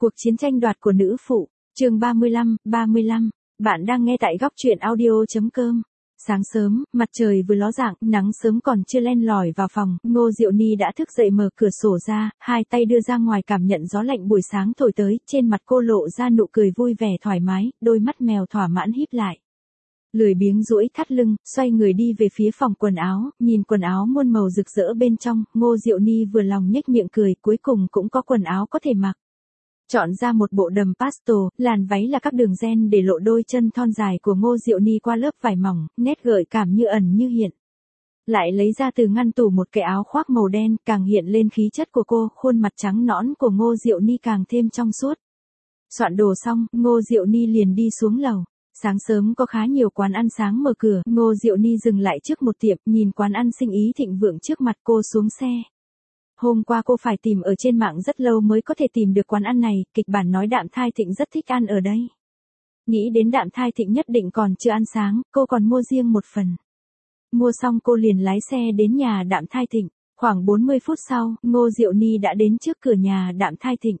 Cuộc chiến tranh đoạt của nữ phụ, chương 35, bạn đang nghe tại góc truyện audio.com. Sáng sớm, mặt trời vừa ló dạng, nắng sớm còn chưa len lỏi vào phòng, Ngô Diệu Ni đã thức dậy mở cửa sổ ra, hai tay đưa ra ngoài cảm nhận gió lạnh buổi sáng thổi tới, trên mặt cô lộ ra nụ cười vui vẻ thoải mái, đôi mắt mèo thỏa mãn híp lại. Lười biếng duỗi thắt lưng, xoay người đi về phía phòng quần áo, nhìn quần áo muôn màu rực rỡ bên trong, Ngô Diệu Ni vừa lòng nhếch miệng cười, cuối cùng cũng có quần áo có thể mặc. Chọn ra một bộ đầm pastel, làn váy là các đường ren để lộ đôi chân thon dài của Ngô Diệu Ni qua lớp vải mỏng, nét gợi cảm như ẩn như hiện. Lại lấy ra từ ngăn tủ một cái áo khoác màu đen, càng hiện lên khí chất của cô, khuôn mặt trắng nõn của Ngô Diệu Ni càng thêm trong suốt. Soạn đồ xong, Ngô Diệu Ni liền đi xuống lầu. Sáng sớm có khá nhiều quán ăn sáng mở cửa, Ngô Diệu Ni dừng lại trước một tiệm, nhìn quán ăn sinh ý thịnh vượng trước mặt cô xuống xe. Hôm qua cô phải tìm ở trên mạng rất lâu mới có thể tìm được quán ăn này, kịch bản nói Đạm Thai Thịnh rất thích ăn ở đây. Nghĩ đến Đạm Thai Thịnh nhất định còn chưa ăn sáng, cô còn mua riêng một phần. Mua xong cô liền lái xe đến nhà Đạm Thai Thịnh. Khoảng 40 phút sau, Ngô Diệu Ni đã đến trước cửa nhà Đạm Thai Thịnh.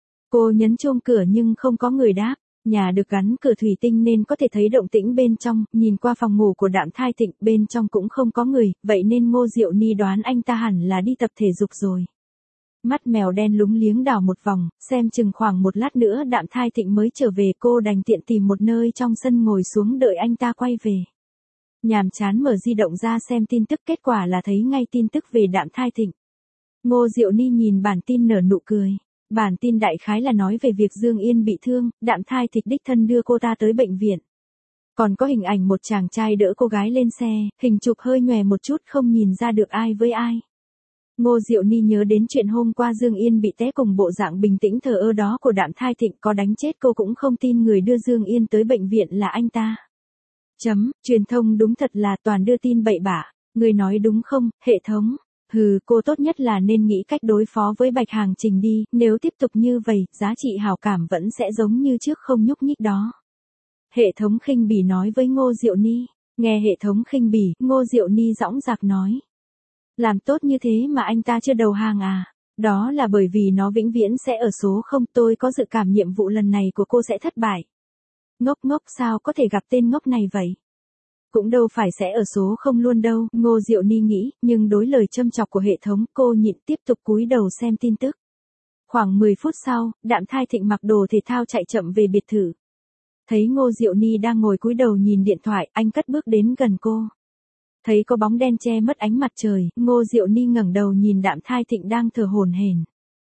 Cô nhấn chuông cửa nhưng không có người đáp. Nhà được gắn cửa thủy tinh nên có thể thấy động tĩnh bên trong, nhìn qua phòng ngủ của Đạm Thai Thịnh, bên trong cũng không có người, vậy nên Ngô Diệu Ni đoán anh ta hẳn là đi tập thể dục rồi. Mắt mèo đen lúng liếng đảo một vòng, xem chừng khoảng một lát nữa Đạm Thai Thịnh mới trở về, cô đành tiện tìm một nơi trong sân ngồi xuống đợi anh ta quay về. Nhàm chán mở di động ra xem tin tức, kết quả là thấy ngay tin tức về Đạm Thai Thịnh. Ngô Diệu Ni nhìn bản tin nở nụ cười. Bản tin đại khái là nói về việc Dương Yên bị thương, Đạm Thai Thịnh đích thân đưa cô ta tới bệnh viện. Còn có hình ảnh một chàng trai đỡ cô gái lên xe, hình chụp hơi nhòe một chút không nhìn ra được ai với ai. Ngô Diệu Ni nhớ đến chuyện hôm qua Dương Yên bị té cùng bộ dạng bình tĩnh thờ ơ đó của Đạm Thai Thịnh, có đánh chết cô cũng không tin người đưa Dương Yên tới bệnh viện là anh ta. Truyền thông đúng thật là toàn đưa tin bậy bạ, người nói đúng không, hệ thống? Cô tốt nhất là nên nghĩ cách đối phó với Bạch Hàng Trình đi, nếu tiếp tục như vậy, giá trị hảo cảm vẫn sẽ giống như trước không nhúc nhích đó. Hệ thống khinh bỉ nói với Ngô Diệu Ni. Nghe hệ thống khinh bỉ, Ngô Diệu Ni dõng dạc nói. Làm tốt như thế mà anh ta chưa đầu hàng à? Đó là bởi vì nó vĩnh viễn sẽ ở số 0, tôi có dự cảm nhiệm vụ lần này của cô sẽ thất bại. Ngốc sao có thể gặp tên ngốc này vậy? Cũng đâu phải sẽ ở số 0 luôn đâu, Ngô Diệu Ni nghĩ, nhưng đối lời châm chọc của hệ thống, cô nhịn tiếp tục cúi đầu xem tin tức. Khoảng 10 phút sau, Đạm Thai Thịnh mặc đồ thể thao chạy chậm về biệt thự. Thấy Ngô Diệu Ni đang ngồi cúi đầu nhìn điện thoại, anh cất bước đến gần cô. Thấy có bóng đen che mất ánh mặt trời, Ngô Diệu Ni ngẩng đầu nhìn Đạm Thai Thịnh đang thở hổn hển.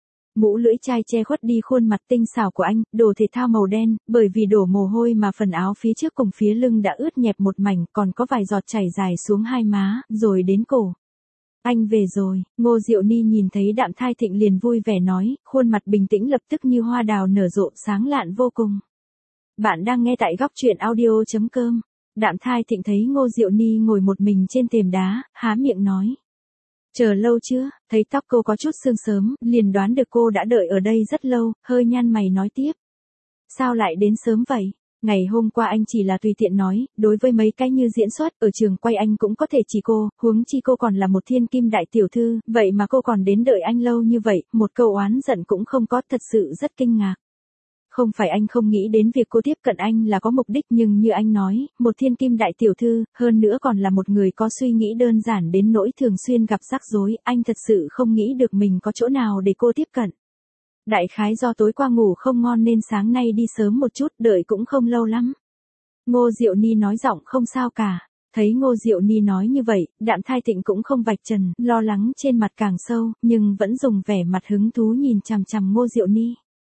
Mũ lưỡi chai che khuất đi khuôn mặt tinh xảo của anh, đồ thể thao màu đen, bởi vì đổ mồ hôi mà phần áo phía trước cùng phía lưng đã ướt nhẹp một mảnh, còn có vài giọt chảy dài xuống hai má, rồi đến cổ. Anh về rồi, Ngô Diệu Ni nhìn thấy Đạm Thai Thịnh liền vui vẻ nói, khuôn mặt bình tĩnh lập tức như hoa đào nở rộ sáng lạn vô cùng. Bạn đang nghe tại góc truyện audio.com. Đạm Thai Thịnh thấy Ngô Diệu Ni ngồi một mình trên thềm đá, há miệng nói. Chờ lâu chưa? Thấy tóc cô có chút sương sớm, liền đoán được cô đã đợi ở đây rất lâu, hơi nhăn mày nói tiếp. Sao lại đến sớm vậy? Ngày hôm qua anh chỉ là tùy tiện nói, đối với mấy cái như diễn xuất, ở trường quay anh cũng có thể chỉ cô, huống chi cô còn là một thiên kim đại tiểu thư, vậy mà cô còn đến đợi anh lâu như vậy, một câu oán giận cũng không có, thật sự rất kinh ngạc. Không phải anh không nghĩ đến việc cô tiếp cận anh là có mục đích, nhưng như anh nói, một thiên kim đại tiểu thư, hơn nữa còn là một người có suy nghĩ đơn giản đến nỗi thường xuyên gặp rắc rối, anh thật sự không nghĩ được mình có chỗ nào để cô tiếp cận. Đại khái do tối qua ngủ không ngon nên sáng nay đi sớm một chút, đợi cũng không lâu lắm. Ngô Diệu Ni nói giọng không sao cả. Thấy Ngô Diệu Ni nói như vậy, Đạm Thai Thịnh cũng không vạch trần, lo lắng trên mặt càng sâu, nhưng vẫn dùng vẻ mặt hứng thú nhìn chằm chằm Ngô Diệu Ni.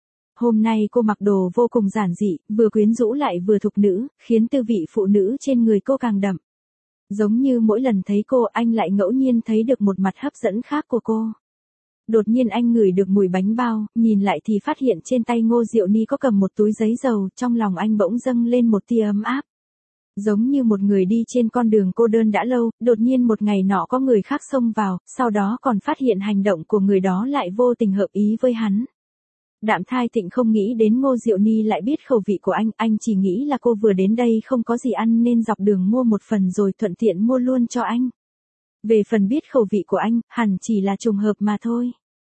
Hôm nay cô mặc đồ vô cùng giản dị, vừa quyến rũ lại vừa thục nữ, khiến tư vị phụ nữ trên người cô càng đậm. Giống như mỗi lần thấy cô, anh lại ngẫu nhiên thấy được một mặt hấp dẫn khác của cô. Đột nhiên anh ngửi được mùi bánh bao, nhìn lại thì phát hiện trên tay Ngô Diệu Ni có cầm một túi giấy dầu, trong lòng anh bỗng dâng lên một tia ấm áp. Giống như một người đi trên con đường cô đơn đã lâu, đột nhiên một ngày nọ có người khác xông vào, sau đó còn phát hiện hành động của người đó lại vô tình hợp ý với hắn. Đạm Thai Thịnh không nghĩ đến Ngô Diệu Ni lại biết khẩu vị của anh chỉ nghĩ là cô vừa đến đây không có gì ăn nên dọc đường mua một phần rồi thuận tiện mua luôn cho anh. Về phần biết khẩu vị của anh, hẳn chỉ là trùng hợp mà thôi.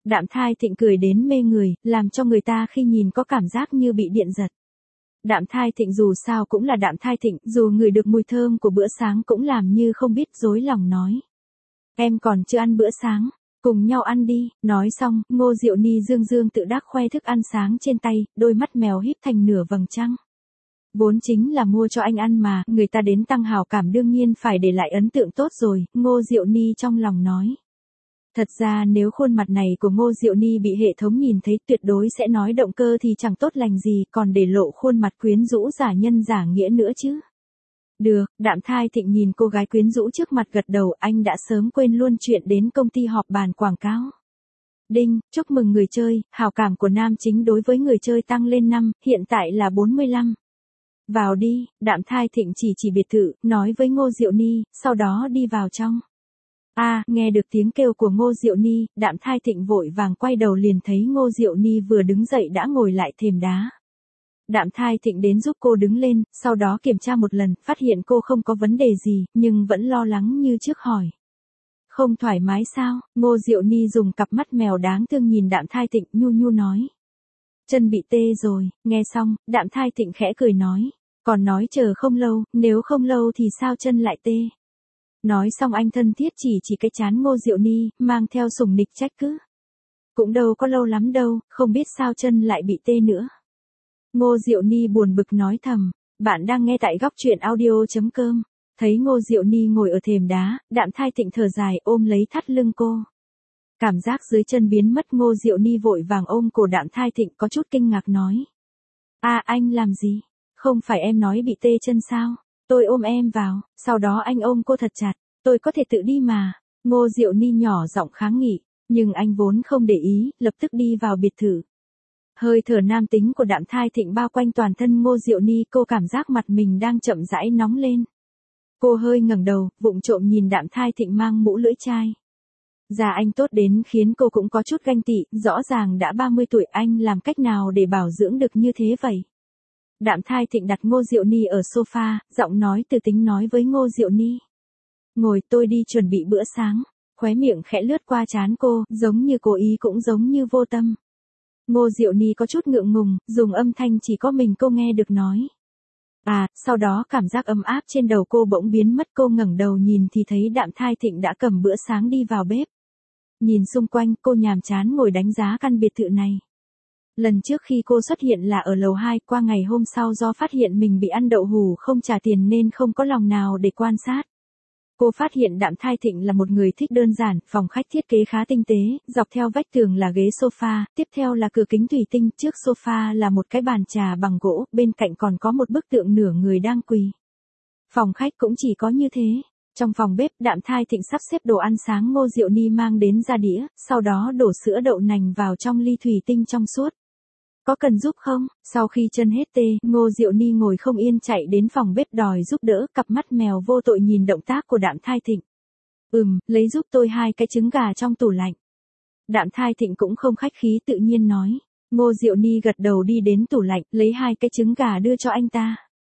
Đạm Thai Thịnh cười đến mê người, làm cho người ta khi nhìn có cảm giác như bị điện giật. Đạm Thai Thịnh dù sao cũng là Đạm Thai Thịnh, dù ngửi được mùi thơm của bữa sáng cũng làm như không biết dối lòng nói. Em còn chưa ăn bữa sáng, cùng nhau ăn đi, nói xong, Ngô Diệu Ni dương dương tự đắc khoe thức ăn sáng trên tay, đôi mắt mèo híp thành nửa vầng trăng. Vốn chính là mua cho anh ăn mà, người ta đến tăng hào cảm đương nhiên phải để lại ấn tượng tốt rồi, Ngô Diệu Ni trong lòng nói. Thật ra nếu khuôn mặt này của Ngô Diệu Ni bị hệ thống nhìn thấy tuyệt đối sẽ nói động cơ thì chẳng tốt lành gì, còn để lộ khuôn mặt quyến rũ giả nhân giả nghĩa nữa chứ. Được, Đạm Thai Thịnh nhìn cô gái quyến rũ trước mặt gật đầu, anh đã sớm quên luôn chuyện đến công ty họp bàn quảng cáo. Đinh, chúc mừng người chơi, hào cảm của nam chính đối với người chơi tăng lên 5, hiện tại là 45. Vào đi, Đạm Thai Thịnh chỉ biệt thự, nói với Ngô Diệu Ni, sau đó đi vào trong. Nghe được tiếng kêu của Ngô Diệu Ni, Đạm Thai Thịnh vội vàng quay đầu liền thấy Ngô Diệu Ni vừa đứng dậy đã ngồi lại thềm đá. Đạm Thai Thịnh đến giúp cô đứng lên, sau đó kiểm tra một lần, phát hiện cô không có vấn đề gì, nhưng vẫn lo lắng như trước hỏi. Không thoải mái sao? Ngô Diệu Ni dùng cặp mắt mèo đáng thương nhìn Đạm Thai Thịnh nhu nhu nói. Chân bị tê rồi, nghe xong, Đạm Thai Thịnh khẽ cười nói. Còn nói chờ không lâu, nếu không lâu thì sao chân lại tê? Nói xong anh thân thiết chỉ cái chán Ngô Diệu Ni, mang theo sủng nịch trách cứ. Cũng đâu có lâu lắm đâu, không biết sao chân lại bị tê nữa. Ngô Diệu Ni buồn bực nói thầm, bạn đang nghe tại góc truyện audio.com. Thấy Ngô Diệu Ni ngồi ở thềm đá, Đạm Thai Thịnh thở dài ôm lấy thắt lưng cô. Cảm giác dưới chân biến mất, Ngô Diệu Ni vội vàng ôm cổ Đạm Thai Thịnh có chút kinh ngạc nói. Anh làm gì? Không phải em nói bị tê chân sao? Tôi ôm em vào, sau đó anh ôm cô thật chặt, tôi có thể tự đi mà. Ngô Diệu Ni nhỏ giọng kháng nghị, nhưng anh vốn không để ý, lập tức đi vào biệt thự. Hơi thở nam tính của Đạm Thai Thịnh bao quanh toàn thân Ngô Diệu Ni, cô cảm giác mặt mình đang chậm rãi nóng lên. Cô hơi ngẩng đầu, vụng trộm nhìn Đạm Thai Thịnh mang mũ lưỡi chai. Da anh tốt đến khiến cô cũng có chút ganh tị, rõ ràng đã 30 tuổi anh làm cách nào để bảo dưỡng được như thế vậy? Đạm Thai Thịnh đặt Ngô Diệu Ni ở sofa, giọng nói từ tính nói với Ngô Diệu Ni. Ngồi, tôi đi chuẩn bị bữa sáng. Khóe miệng khẽ lướt qua trán cô, giống như cố ý cũng giống như vô tâm. Ngô Diệu Ni có chút ngượng ngùng, dùng âm thanh chỉ có mình cô nghe được nói. Sau đó cảm giác ấm áp trên đầu cô bỗng biến mất, cô ngẩng đầu nhìn thì thấy Đạm Thai Thịnh đã cầm bữa sáng đi vào bếp. Nhìn xung quanh, cô nhàm chán ngồi đánh giá căn biệt thự này. Lần trước khi cô xuất hiện là ở lầu 2, qua ngày hôm sau do phát hiện mình bị ăn đậu hủ không trả tiền nên không có lòng nào để quan sát. Cô phát hiện Đạm Thai Thịnh là một người thích đơn giản, phòng khách thiết kế khá tinh tế, dọc theo vách tường là ghế sofa, tiếp theo là cửa kính thủy tinh, trước sofa là một cái bàn trà bằng gỗ, bên cạnh còn có một bức tượng nửa người đang quỳ. Phòng khách cũng chỉ có như thế. Trong phòng bếp, Đạm Thai Thịnh sắp xếp đồ ăn sáng Ngô Diệu Ni mang đến ra đĩa, sau đó đổ sữa đậu nành vào trong ly thủy tinh trong suốt. Có cần giúp không? Sau khi chân hết tê, Ngô Diệu Ni ngồi không yên chạy đến phòng bếp đòi giúp đỡ, cặp mắt mèo vô tội nhìn động tác của Đạm Thai Thịnh. Lấy giúp tôi 2 cái trứng gà trong tủ lạnh. Đạm Thai Thịnh cũng không khách khí tự nhiên nói. Ngô Diệu Ni gật đầu đi đến tủ lạnh, lấy 2 cái trứng gà đưa cho anh ta.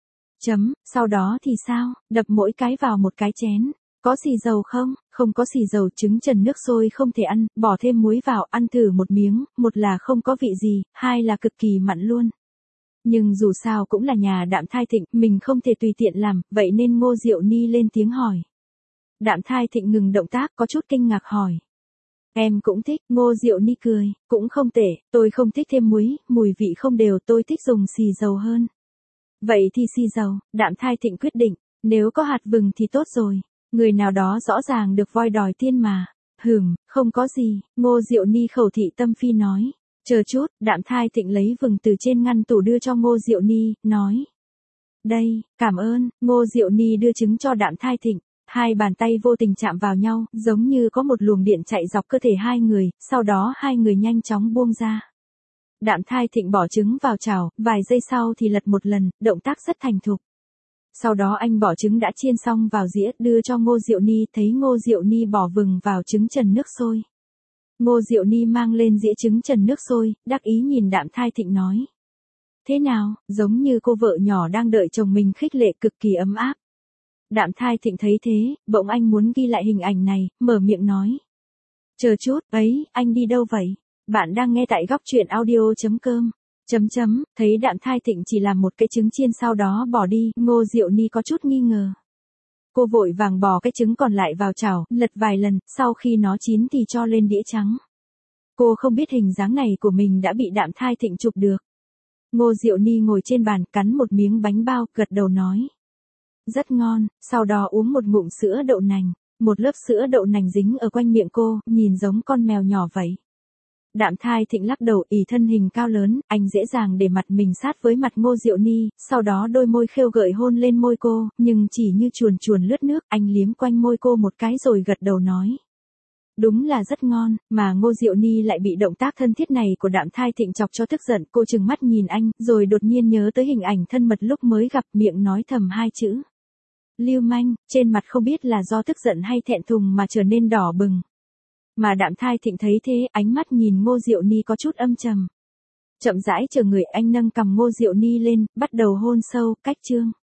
Sau đó thì sao? Đập mỗi cái vào một cái chén. Có xì dầu không? Không có xì dầu, trứng trần nước sôi không thể ăn, bỏ thêm muối vào, ăn thử một miếng, một là không có vị gì, 2 là cực kỳ mặn luôn. Nhưng dù sao cũng là nhà Đạm Thai Thịnh, mình không thể tùy tiện làm, vậy nên Ngô Diệu Ni lên tiếng hỏi. Đạm Thai Thịnh ngừng động tác, có chút kinh ngạc hỏi. Em cũng thích, Ngô Diệu Ni cười, cũng không tệ, tôi không thích thêm muối, mùi vị không đều, tôi thích dùng xì dầu hơn. Vậy thì xì dầu, Đạm Thai Thịnh quyết định, nếu có hạt vừng thì tốt rồi. Người nào đó rõ ràng được voi đòi tiên mà. Không có gì, Ngô Diệu Ni khẩu thị tâm phi nói. Chờ chút, Đạm Thai Thịnh lấy vừng từ trên ngăn tủ đưa cho Ngô Diệu Ni, nói. Đây, cảm ơn, Ngô Diệu Ni đưa trứng cho Đạm Thai Thịnh. 2 bàn tay vô tình chạm vào nhau, giống như có một luồng điện chạy dọc cơ thể 2 người, sau đó 2 người nhanh chóng buông ra. Đạm Thai Thịnh bỏ trứng vào chảo, vài giây sau thì lật một lần, động tác rất thành thục. Sau đó anh bỏ trứng đã chiên xong vào dĩa, đưa cho Ngô Diệu Ni, thấy Ngô Diệu Ni bỏ vừng vào trứng trần nước sôi. Ngô Diệu Ni mang lên dĩa trứng trần nước sôi, đắc ý nhìn Đạm Thai Thịnh nói. Thế nào, giống như cô vợ nhỏ đang đợi chồng mình khích lệ, cực kỳ ấm áp. Đạm Thai Thịnh thấy thế, bỗng anh muốn ghi lại hình ảnh này, mở miệng nói. Chờ chút, ấy, anh đi đâu vậy? Bạn đang nghe tại góc truyện audio.com. Thấy Đạm Thai Thịnh chỉ làm một cái trứng chiên sau đó bỏ đi, Ngô Diệu Ni có chút nghi ngờ. Cô vội vàng bỏ cái trứng còn lại vào chảo, lật vài lần, sau khi nó chín thì cho lên đĩa trắng. Cô không biết hình dáng này của mình đã bị Đạm Thai Thịnh chụp được. Ngô Diệu Ni ngồi trên bàn, cắn một miếng bánh bao, gật đầu nói. Rất ngon, sau đó uống một ngụm sữa đậu nành. Một lớp sữa đậu nành dính ở quanh miệng cô, nhìn giống con mèo nhỏ vậy. Đạm Thai Thịnh lắc đầu, ỷ thân hình cao lớn, anh dễ dàng để mặt mình sát với mặt Ngô Diệu Ni, sau đó đôi môi khêu gợi hôn lên môi cô, nhưng chỉ như chuồn chuồn lướt nước, anh liếm quanh môi cô một cái rồi gật đầu nói. Đúng là rất ngon, mà Ngô Diệu Ni lại bị động tác thân thiết này của Đạm Thai Thịnh chọc cho tức giận, cô trừng mắt nhìn anh, rồi đột nhiên nhớ tới hình ảnh thân mật lúc mới gặp, miệng nói thầm hai chữ. Lưu manh, trên mặt không biết là do tức giận hay thẹn thùng mà trở nên đỏ bừng. Mà Đạm Thai Thịnh thấy thế, ánh mắt nhìn Ngô Diệu Ni có chút âm trầm. Chậm rãi chờ người, anh nâng cằm Ngô Diệu Ni lên, bắt đầu hôn sâu, cách chương.